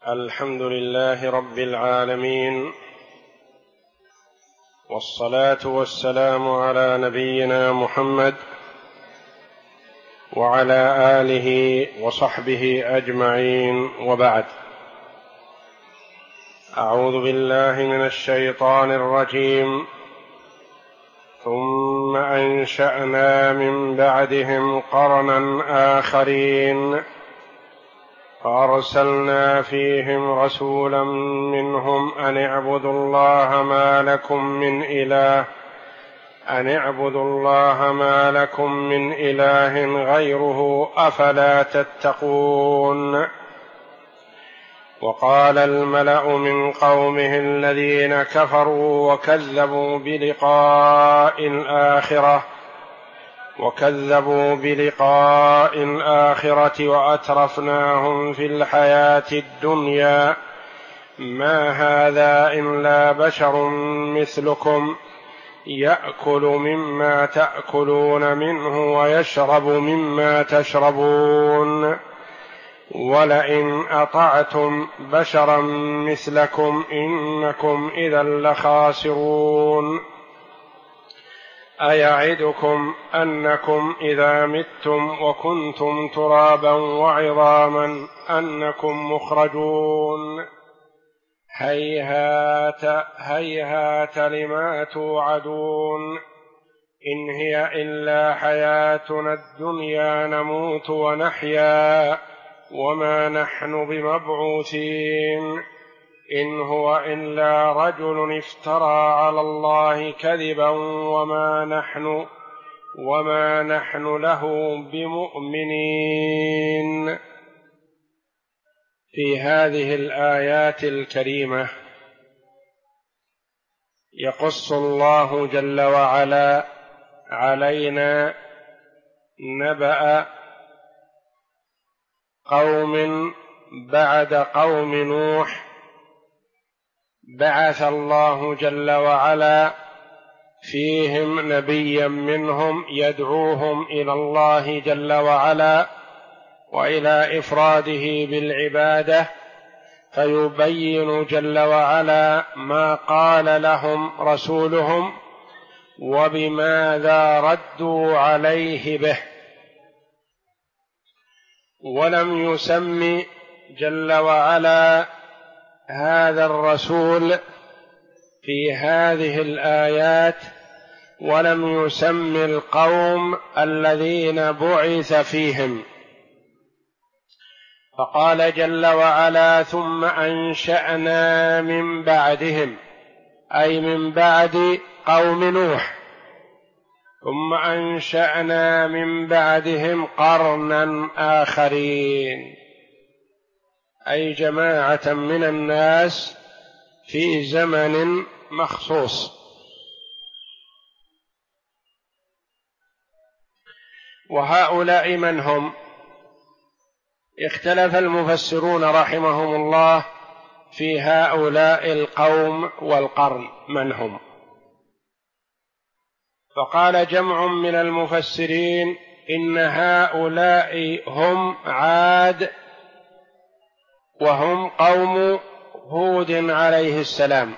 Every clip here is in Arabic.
الحمد لله رب العالمين، والصلاة والسلام على نبينا محمد وعلى آله وصحبه أجمعين، وبعد. أعوذ بالله من الشيطان الرجيم. ثم أنشأنا من بعدهم قرنا آخرين فأرسلنا فيهم رسولا منهم أن اعبدوا الله ما لكم من إله غيره أفلا تتقون. وقال الملأ من قومه الذين كفروا وكذبوا بلقاء الآخرة وأترفناهم في الحياة الدنيا ما هذا إلا بشر مثلكم يأكل مما تأكلون منه ويشرب مما تشربون ولئن أطعتم بشرا مثلكم إنكم إذا لخاسرون. أيعدكم أنكم إذا متم وكنتم ترابا وعظاما أنكم مخرجون. هيهات هيهات لما توعدون. إن هي إلا حياتنا الدنيا نموت ونحيا وما نحن بمبعوثين. إن هو إلا رجل افترى على الله كذبا وما نحن له بمؤمنين. في هذه الآيات الكريمة يقص الله جل وعلا علينا نبأ قوم بعد قوم نوح بعث الله جل وعلا فيهم نبيا منهم يدعوهم إلى الله جل وعلا وإلى إفراده بالعبادة، فيبين جل وعلا ما قال لهم رسولهم وبماذا ردوا عليه به. ولم يسم جل وعلا هذا الرسول في هذه الآيات، ولم يسم القوم الذين بعث فيهم، فقال جل وعلا: ثم أنشأنا من بعدهم، أي من بعد قوم نوح، ثم أنشأنا من بعدهم قرنا آخرين، أي جماعة من الناس في زمن مخصوص. وهؤلاء من هم؟ اختلف المفسرون رحمهم الله في هؤلاء القوم والقرن من هم، فقال جمع من المفسرين إن هؤلاء هم عاد، وهم قوم هود عليه السلام.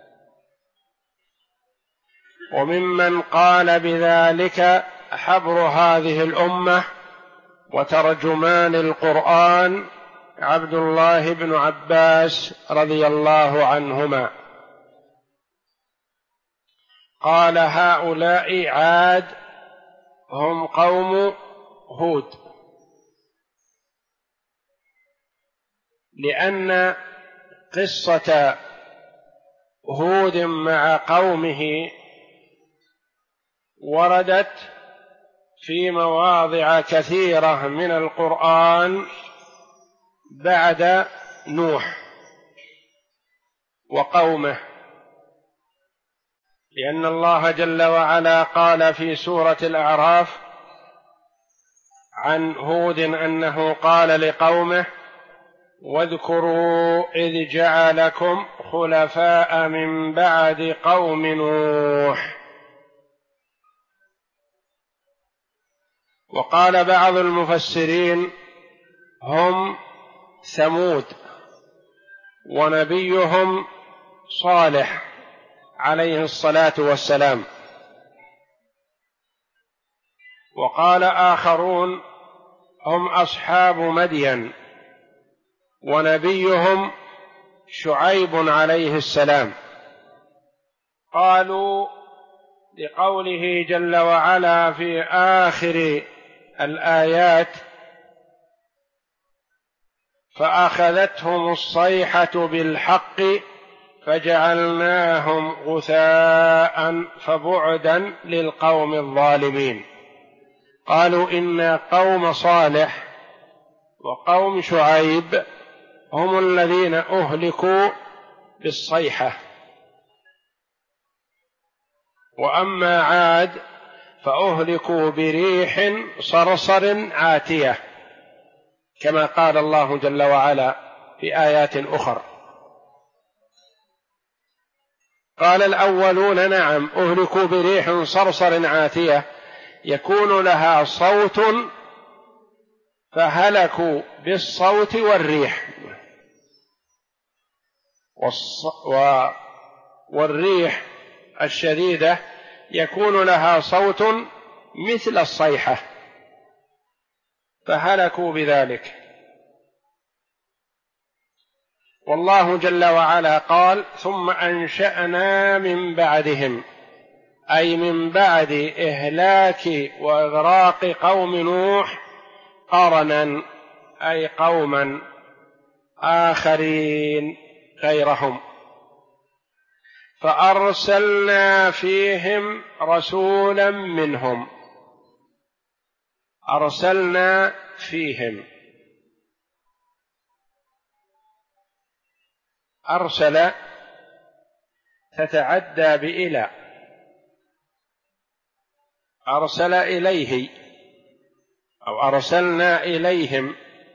وممن قال بذلك حبر هذه الأمة وترجمان القرآن عبد الله بن عباس رضي الله عنهما، قال: هؤلاء عاد هم قوم هود، لأن قصة هود مع قومه وردت في مواضع كثيرة من القرآن بعد نوح وقومه، لأن الله جل وعلا قال في سورة الأعراف عن هود أنه قال لقومه: واذكروا إذ جعلكم خلفاء من بعد قوم نوح. وقال بعض المفسرين هم ثمود، ونبيهم صالح عليه الصلاة والسلام. وقال آخرون هم أصحاب مدين ونبيهم شعيب عليه السلام. قالوا لقوله جل وعلا في آخر الآيات فأخذتهم الصيحة بالحق فجعلناهم غثاء فبعدا للقوم الظالمين. قالوا إن قوم صالح وقوم شعيب هم الذين أهلكوا بالصيحة، وأما عاد فأهلكوا بريح صرصر عاتية كما قال الله جل وعلا في آيات أخرى. قال الأولون نعم أهلكوا بريح صرصر عاتية يكون لها صوت فهلكوا بالصوت والريح، والريح الشديدة يكون لها صوت مثل الصيحة فهلكوا بذلك. والله جل وعلا قال ثم أنشأنا من بعدهم، أي من بعد إهلاك وإغراق قوم نوح قرنا، أي قوما آخرين غيرهم، فأرسلنا فيهم رسولا منهم. أرسلنا فيهم، أرسل تتعدى بإلى، أرسل إليه أو أرسلنا إليهم،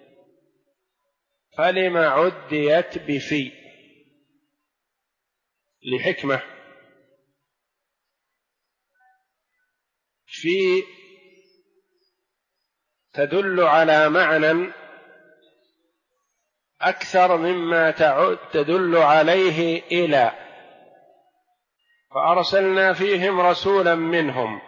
فلم عديت بفي لحكمة. في تدل على معنى أكثر مما تدل عليه إلى، فأرسلنا فيهم رسولا منهم،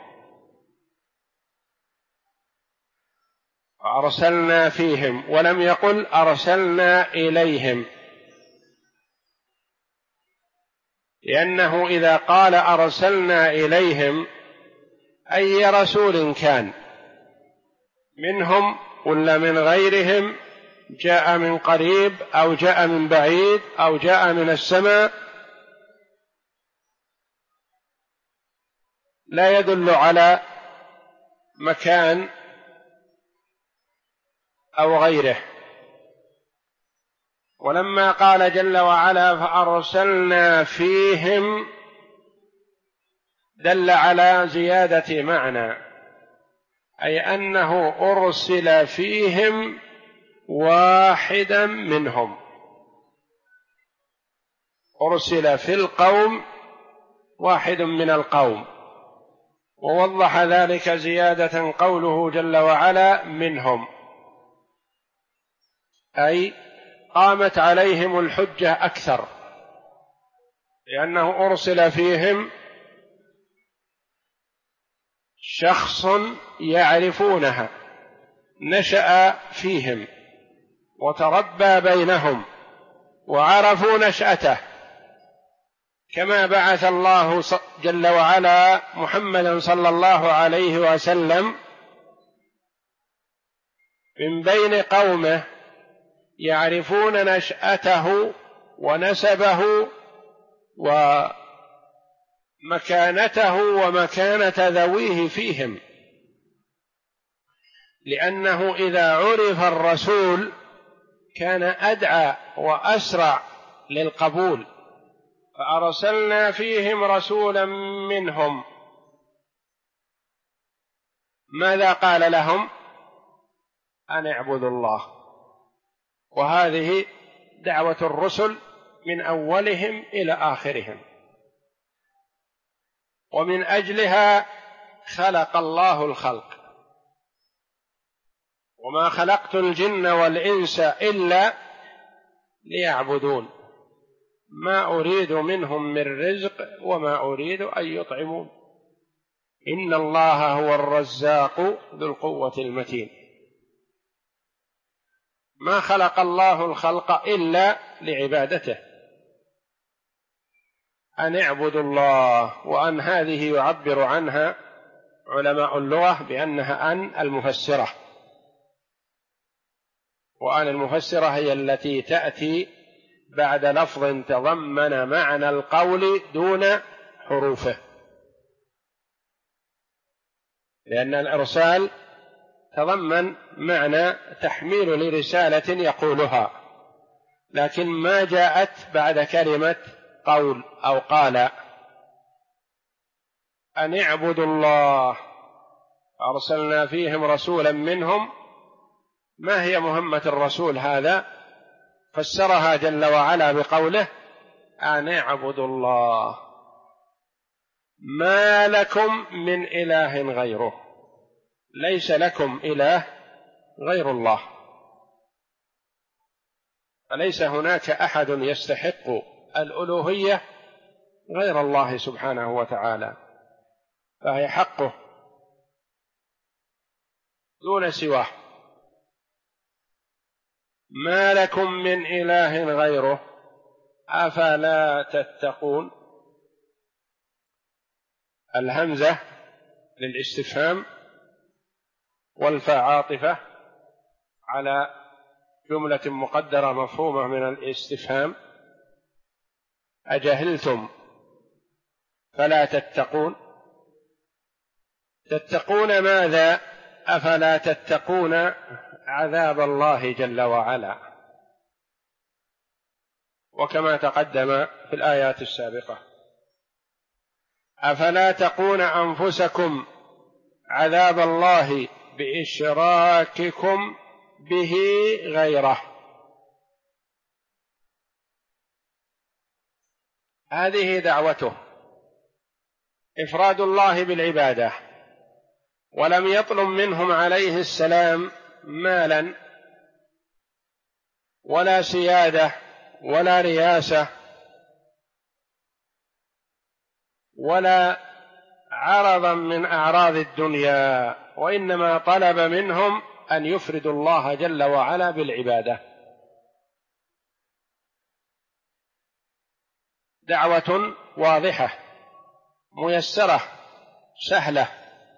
أرسلنا فيهم ولم يقل أرسلنا إليهم، لأنه إذا قال أرسلنا إليهم أي رسول كان منهم ولا من غيرهم، جاء من قريب أو جاء من بعيد أو جاء من السماء، لا يدل على مكان أو غيره. ولما قال جل وعلا فأرسلنا فيهم دل على زيادة معنى، أي أنه أرسل فيهم واحدا منهم، أرسل في القوم واحد من القوم. ووضح ذلك زيادة قوله جل وعلا منهم، أي قامت عليهم الحجة أكثر، لأنه أرسل فيهم شخص يعرفونها، نشأ فيهم وتربى بينهم وعرفوا نشأته، كما بعث الله جل وعلا محمدا صلى الله عليه وسلم من بين قومه يعرفون نشأته ونسبه ومكانته ومكانة ذويه فيهم، لأنه إذا عرف الرسول كان أدعى وأسرع للقبول. فأرسلنا فيهم رسولا منهم، ماذا قال لهم؟ أن اعبدوا الله. وهذه دعوة الرسل من أولهم إلى آخرهم، ومن أجلها خلق الله الخلق. وما خلقت الجن والإنس إلا ليعبدون. ما أريد منهم من رزق وما أريد أن يطعمون إن الله هو الرزاق ذو القوة المتين. ما خلق الله الخلق إلا لعبادته، أن اعبدوا الله. وأن هذه يعبر عنها علماء اللغة بأنها أن المفسرة، وأن المفسرة هي التي تأتي بعد لفظ تضمن معنى القول دون حروفه، لأن الإرسال تضمن معنى تحميل لرسالة يقولها، لكن ما جاءت بعد كلمة قول أو قال. أن اعبدوا الله، أرسلنا فيهم رسولا منهم. ما هي مهمة الرسول هذا؟ فسرها جل وعلا بقوله أن اعبدوا الله ما لكم من إله غيره، ليس لكم إله غير الله، فليس هناك أحد يستحق الألوهية غير الله سبحانه وتعالى، فهي حقه دون سواه. ما لكم من إله غيره أفلا تتقون. الهمزة للاستفهام والفاء عاطفة على جملة مقدرة مفهومة من الاستفهام. أجهلتم فلا تتقون، تتقون ماذا؟ أفلا تتقون عذاب الله جل وعلا، وكما تقدم في الآيات السابقة. أفلا تقون أنفسكم عذاب الله بإشراككم به غيره. هذه دعوته، إفراد الله بالعبادة، ولم يطلب منهم عليه السلام مالا ولا سيادة ولا رياسة ولا عرضا من أعراض الدنيا، وإنما طلب منهم أن يفردوا الله جل وعلا بالعبادة. دعوة واضحة ميسرة سهلة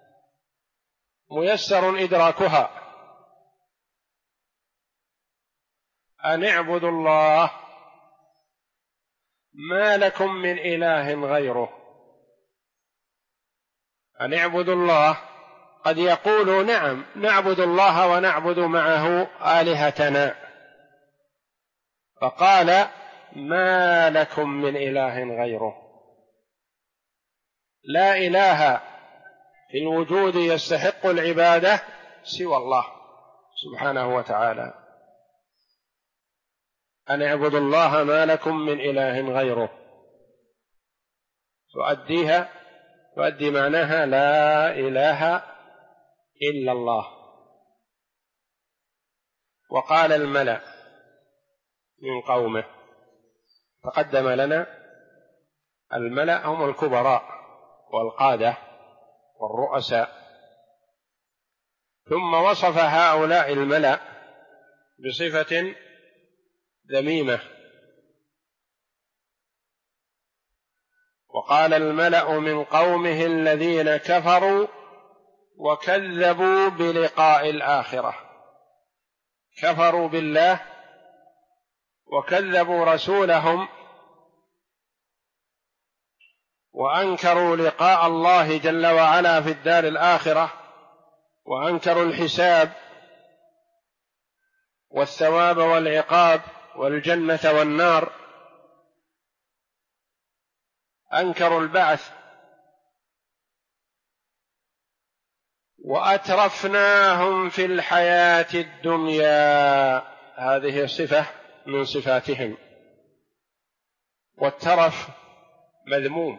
ميسر إدراكها. أن اعبدوا الله ما لكم من إله غيره. أن اعبدوا الله، قد يقولوا نعم نعبد الله ونعبد معه آلهتنا، فقال ما لكم من إله غيره. لا إله في الوجود يستحق العبادة سوى الله سبحانه وتعالى. أن اعبدوا الله ما لكم من إله غيره، تؤدي معناها لا إله إلا الله. وقال الملأ من قومه، تقدم لنا الملأ هم الكبراء والقادة والرؤساء، ثم وصف هؤلاء الملأ بصفة ذميمة، وقال الملأ من قومه الذين كفروا وكذبوا بلقاء الآخرة، كفروا بالله وكذبوا رسولهم وأنكروا لقاء الله جل وعلا في الدار الآخرة، وأنكروا الحساب والثواب والعقاب والجنة والنار، أنكروا البعث. وأترفناهم في الحياة الدنيا، هذه صفة من صفاتهم. والترف مذموم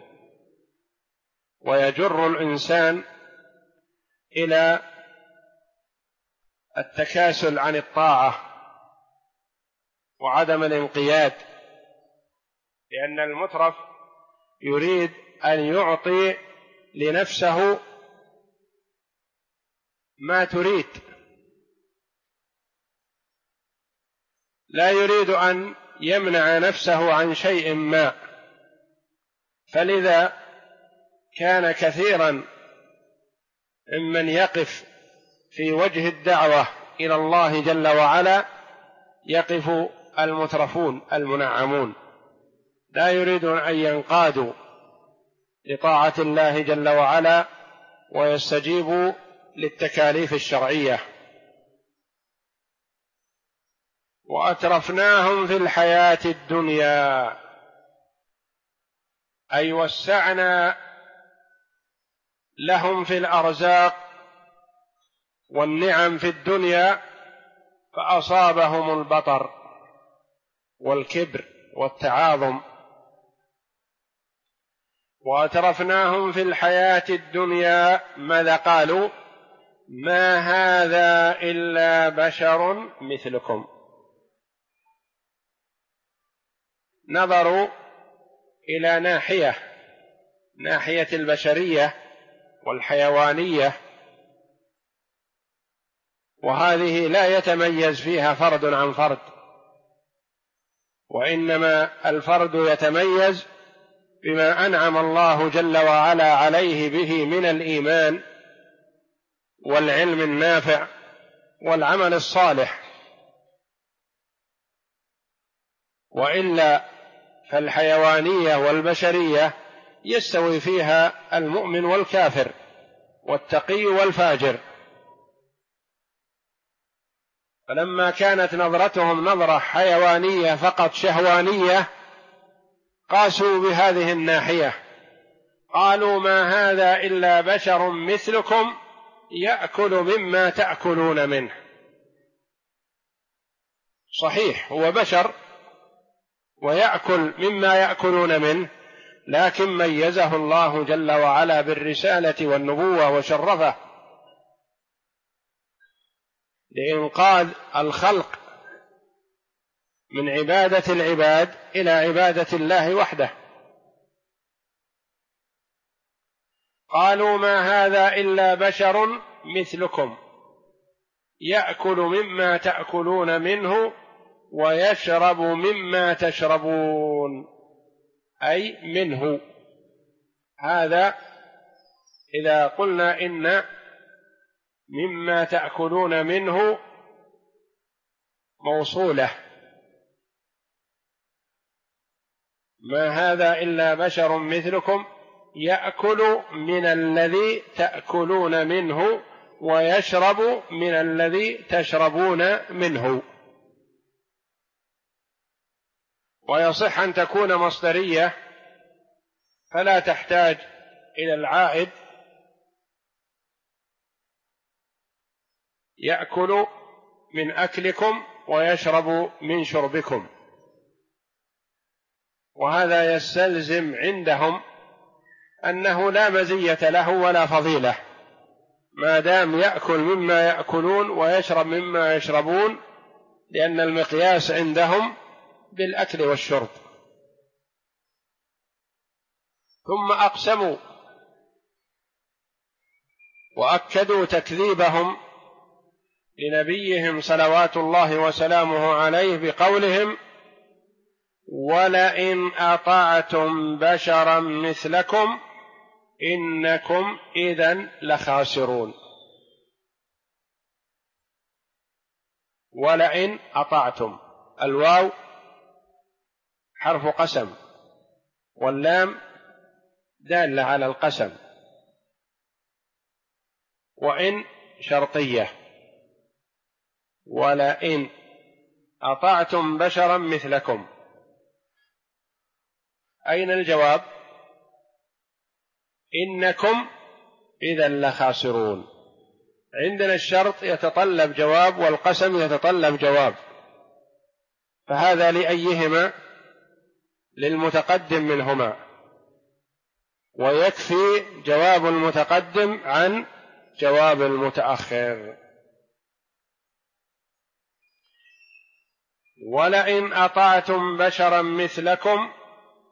ويجر الإنسان إلى التكاسل عن الطاعة وعدم الانقياد لأن المترف يريد أن يعطي لنفسه ما تريد، لا يريد أن يمنع نفسه عن شيء ما. فلذا كان كثيرا ممن يقف في وجه الدعوة إلى الله جل وعلا يقف المترفون المنعمون، لا يريدون أن ينقادوا لطاعة الله جل وعلا ويستجيبوا للتكاليف الشرعية. وأترفناهم في الحياة الدنيا، أي وسعنا لهم في الأرزاق والنعم في الدنيا، فأصابهم البطر والكبر والتعاظم. وأترفناهم في الحياة الدنيا، ماذا قالوا؟ ما هذا إلا بشر مثلكم. نظروا إلى ناحية البشرية والحيوانية، وهذه لا يتميز فيها فرد عن فرد، وإنما الفرد يتميز بما أنعم الله جل وعلا عليه به من الإيمان والعلم النافع والعمل الصالح، وإلا فالحيوانية والبشرية يستوي فيها المؤمن والكافر والتقي والفاجر. فلما كانت نظرتهم نظرة حيوانية فقط شهوانية، قاسوا بهذه الناحية، قالوا ما هذا إلا بشر مثلكم يأكل مما تأكلون منه. صحيح هو بشر ويأكل مما يأكلون منه، لكن ميزه الله جل وعلا بالرسالة والنبوة وشرفه لإنقاذ الخلق من عبادة العباد إلى عبادة الله وحده. قالوا ما هذا إلا بشر مثلكم يأكل مما تأكلون منه ويشرب مما تشربون، أي منه. هذا إذا قلنا إن مما تأكلون منه موصولة، ما هذا إلا بشر مثلكم يأكل من الذي تأكلون منه ويشرب من الذي تشربون منه. ويصح أن تكون مصدرية فلا تحتاج إلى العائد، يأكل من أكلكم ويشرب من شربكم. وهذا يستلزم عندهم أنه لا مزية له ولا فضيلة ما دام يأكل مما يأكلون ويشرب مما يشربون، لأن المقياس عندهم بالأكل والشرب. ثم أقسموا وأكدوا تكذيبهم لنبيهم صلوات الله وسلامه عليه بقولهم ولئن أطعتم بشرا مثلكم إنكم إذن لخاسرون. ولئن أطعتم، الواو حرف قسم واللام دالة على القسم، وإن شرطية. ولئن أطعتم بشرا مثلكم، أين الجواب؟ إنكم إذن لخاسرون. عندنا الشرط يتطلب جواب والقسم يتطلب جواب، فهذا لأيهما؟ للمتقدم منهما، ويكفي جواب المتقدم عن جواب المتأخر. ولئن أطعتم بشرا مثلكم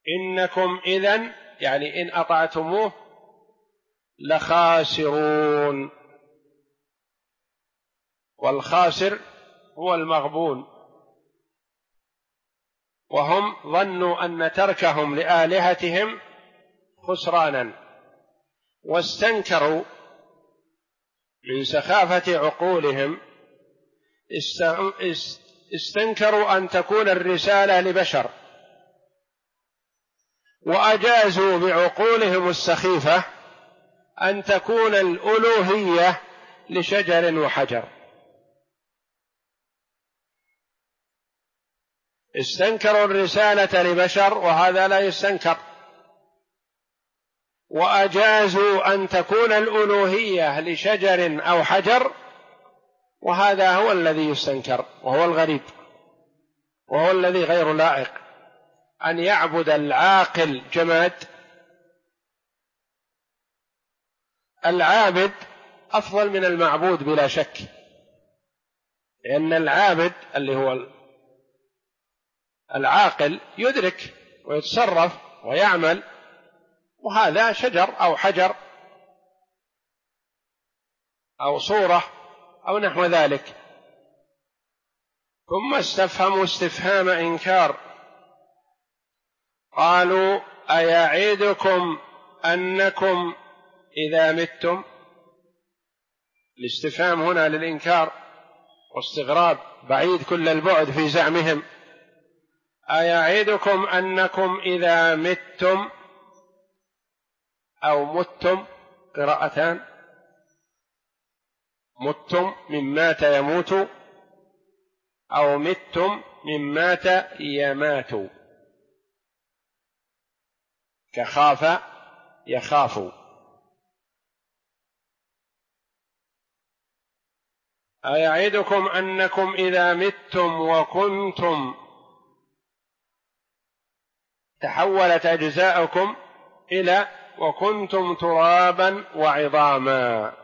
إنكم إذن يعني إن أطعتموه لخاسرون، والخاسر هو المغبون. وهم ظنوا أن تركهم لآلهتهم خسرانا، واستنكروا من سخافة عقولهم، استنكروا أن تكون الرسالة لبشر، وأجازوا بعقولهم السخيفة أن تكون الألوهية لشجر وحجر. استنكروا الرسالة لبشر وهذا لا يستنكر، وأجازوا أن تكون الألوهية لشجر أو حجر، وهذا هو الذي يستنكر، وهو الغريب، وهو الذي غير لائق أن يعبد العاقل جماد. العابد أفضل من المعبود بلا شك، لأن العابد اللي هو العاقل يدرك ويتصرف ويعمل، وهذا شجر أو حجر أو صورة أو نحو ذلك. ثم استفهموا استفهام إنكار، قالوا أيعدكم أنكم إذا متم. الاستفهام هنا للإنكار واستغراب بعيد كل البعد في زعمهم. أيعدكم أنكم إذا متم أو متم، قراءتان، متم من مات يموت، أو متم من مات يمات، كخاف يخاف. أيعدكم أنكم إذا متم وكنتم، تحولت أجزاؤكم إلى وكنتم ترابا وعظاما،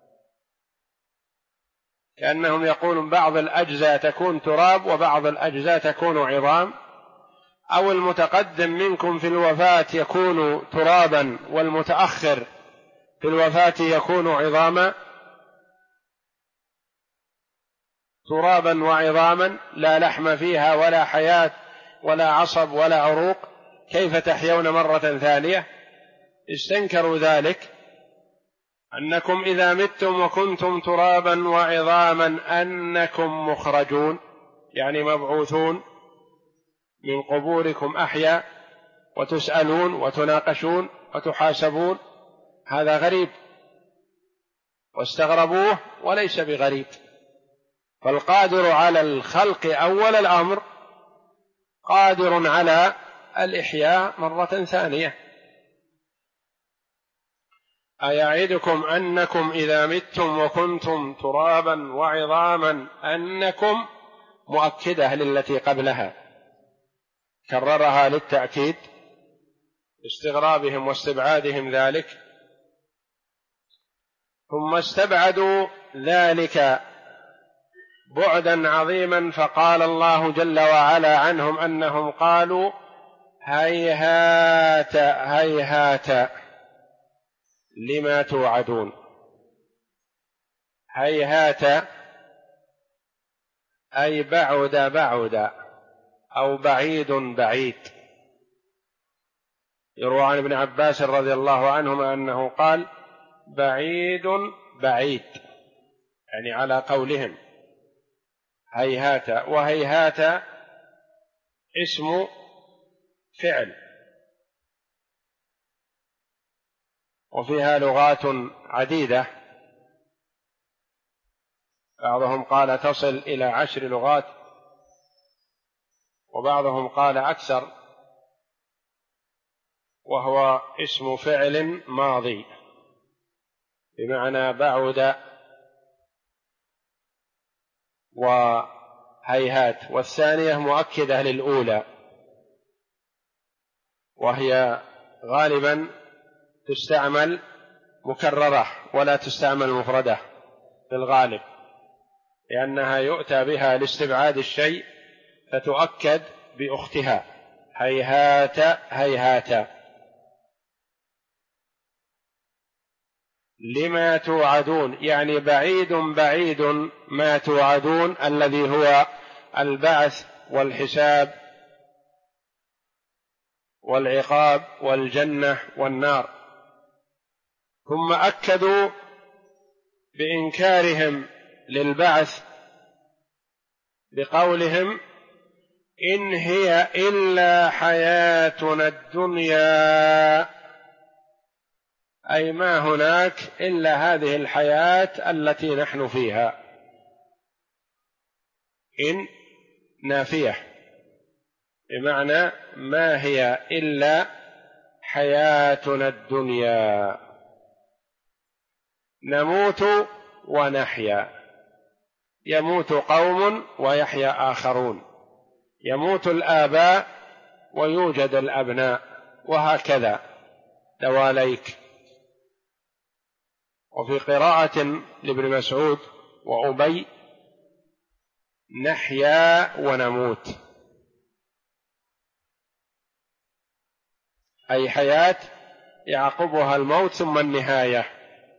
كأنهم يقولون بعض الأجزاء تكون تراب وبعض الأجزاء تكون عظام، أو المتقدم منكم في الوفاة يكون ترابا والمتأخر في الوفاة يكون عظاما. ترابا وعظاما لا لحم فيها ولا حياة ولا عصب ولا عروق، كيف تحيون مرة ثانية؟ استنكروا ذلك، أنكم إذا متم وكنتم ترابا وعظاما أنكم مخرجون، يعني مبعوثون من قبوركم أحياء وتسألون وتناقشون وتحاسبون. هذا غريب واستغربوه وليس بغريب، فالقادر على الخلق أول الأمر قادر على الإحياء مرة ثانية. أيعدكم أنكم إذا متم وكنتم ترابا وعظاما أنكم، مؤكدة للتي قبلها، كررها للتأكيد استغرابهم واستبعادهم ذلك. ثم استبعدوا ذلك بعدا عظيما، فقال الله جل وعلا عنهم أنهم قالوا هيهات هيهات لما توعدون. هيهات أي بعد بعد أو بعيد بعيد. يروى عن ابن عباس رضي الله عنهما أنه قال بعيد بعيد، يعني على قولهم هيهات. وهيهات اسم فعل، وفيها لغات عديدة، بعضهم قال تصل إلى 10 لغات، وبعضهم قال أكثر، وهو اسم فعل ماضي بمعنى بعد وهيهات. والثانية مؤكدة للأولى، وهي غالبا تستعمل مكررة ولا تستعمل مفردة في الغالب، لأنها يؤتى بها لاستبعاد الشيء فتؤكد بأختها. هيهات هيهات لما توعدون، يعني بعيد بعيد ما توعدون الذي هو البعث والحساب والعقاب والجنة والنار. ثم أكدوا بإنكارهم للبعث بقولهم إن هي إلا حياتنا الدنيا، أي ما هناك إلا هذه الحياة التي نحن فيها. إن نافية بمعنى ما هي إلا حياتنا الدنيا، نموت ونحيا، يموت قوم ويحيا آخرون، يموت الآباء ويوجد الأبناء، وهكذا دواليك. وفي قراءة لابن مسعود وأبي نحيا ونموت، أي حياة يعقبها الموت ثم النهاية.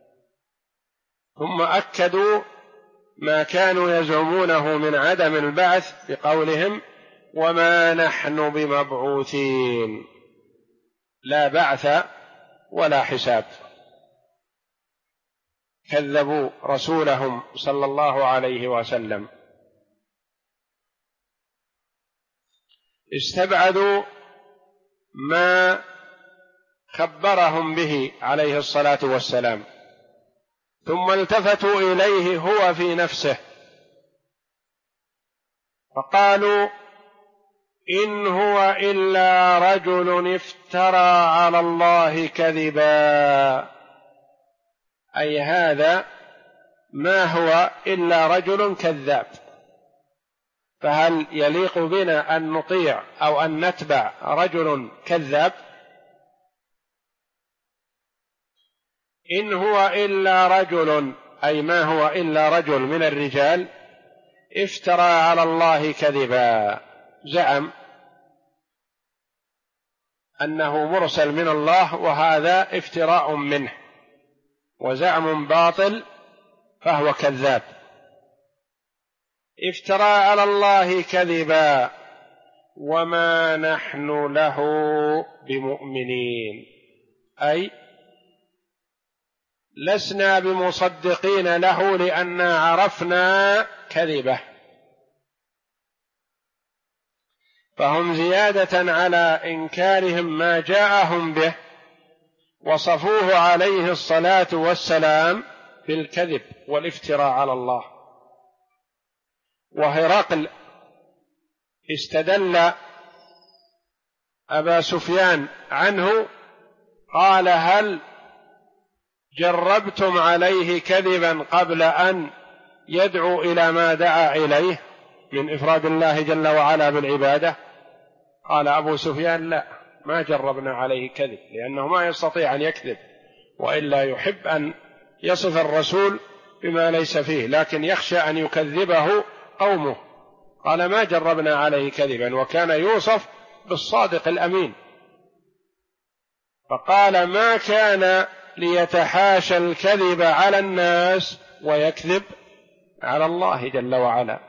ثم أكدوا ما كانوا يزعمونه من عدم البعث بقولهم وما نحن بمبعوثين، لا بعث ولا حساب. كذبوا رسولهم صلى الله عليه وسلم، استبعدوا ما خبرهم به عليه الصلاة والسلام، ثم التفتوا إليه هو في نفسه فقالوا إن هو إلا رجل افترى على الله كذبا، أي هذا ما هو إلا رجل كذاب، فهل يليق بنا أن نطيع أو أن نتبع رجل كذاب؟ إن هو إلا رجل، أي ما هو إلا رجل من الرجال افترى على الله كذبا، زعم أنه مرسل من الله، وهذا افتراء منه وزعم باطل فهو كذاب. افترى على الله كذبا وما نحن له بمؤمنين، أي لسنا بمصدقين له لأننا عرفنا كذبه. فهم زيادة على إنكارهم ما جاءهم به وصفوه عليه الصلاة والسلام بالكذب والافتراء على الله. وهرقل استدل أبا سفيان عنه قال هل جربتم عليه كذبا قبل أن يدعو إلى ما دعا إليه من إفراد الله جل وعلا بالعبادة؟ قال أبو سفيان لا، ما جربنا عليه كذب، لأنه ما يستطيع أن يكذب، وإلا يحب أن يصف الرسول بما ليس فيه، لكن يخشى أن يكذبه قومه. قال ما جربنا عليه كذبا، وكان يوصف بالصادق الأمين. فقال ما كان ليتحاشى الكذب على الناس ويكذب على الله جل وعلا.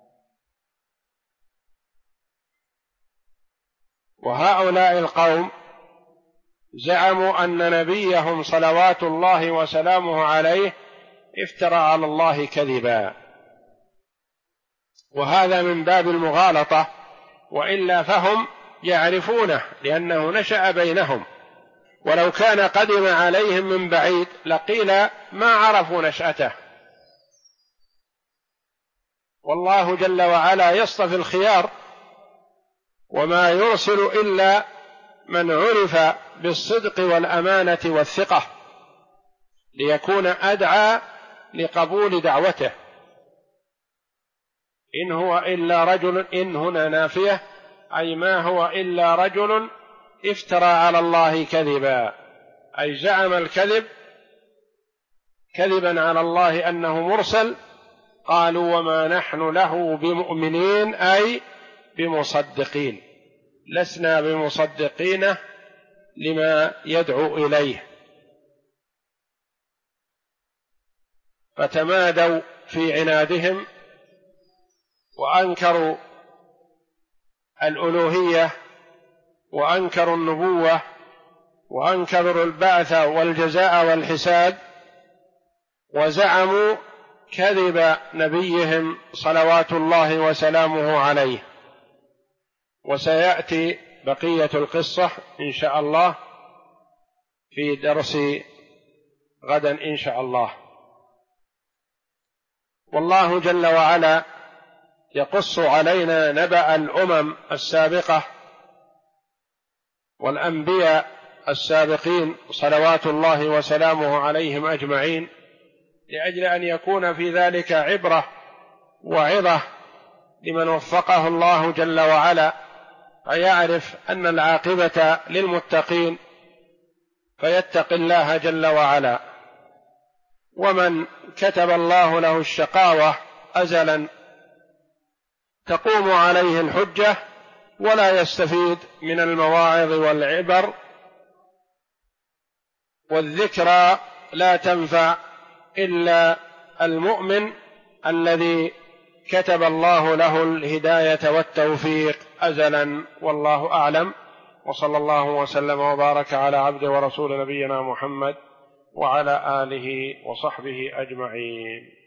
وهؤلاء القوم زعموا أن نبيهم صلوات الله وسلامه عليه افترى على الله كذبا، وهذا من باب المغالطة، وإلا فهم يعرفونه لأنه نشأ بينهم، ولو كان قدم عليهم من بعيد لقيل ما عرفوا نشأته. والله جل وعلا يصطفي الخيار، وما يرسل إلا من عرف بالصدق والأمانة والثقة ليكون أدعى لقبول دعوته. إن هو إلا رجل، إن هنا نافية، أي ما هو إلا رجل افترى على الله كذبا، أي زعم الكذب كذبا على الله أنه مرسل. قالوا وما نحن له بمؤمنين، أي بمصدقين، لسنا بمصدقين لما يدعو إليه. فتمادوا في عنادهم وأنكروا الألوهية وأنكروا النبوة وأنكروا البعث والجزاء والحساب، وزعموا كذب نبيهم صلوات الله وسلامه عليه. وسيأتي بقية القصة إن شاء الله في درس غدا إن شاء الله. والله جل وعلا يقص علينا نبأ الأمم السابقة والأنبياء السابقين صلوات الله وسلامه عليهم أجمعين، لأجل أن يكون في ذلك عبرة وعظة لمن وفقه الله جل وعلا، فيعرف أن العاقبة للمتقين فيتقي الله جل وعلا. ومن كتب الله له الشقاوة أزلا تقوم عليه الحجة ولا يستفيد من المواعظ والعبر، والذكرى لا تنفع إلا المؤمن الذي كتب الله له الهداية والتوفيق أزلا. والله أعلم، وصلى الله وسلم وبارك على عبد ورسول نبينا محمد وعلى آله وصحبه أجمعين.